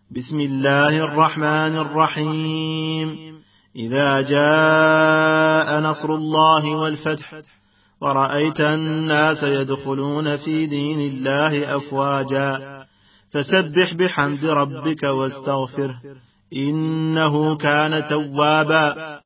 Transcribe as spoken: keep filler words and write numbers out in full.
بسم الله الرحمن الرحيم. إذا جاء نصر الله والفتح ورأيت الناس يدخلون في دين الله أفواجا فسبح بحمد ربك واستغفره إنه كان توابا.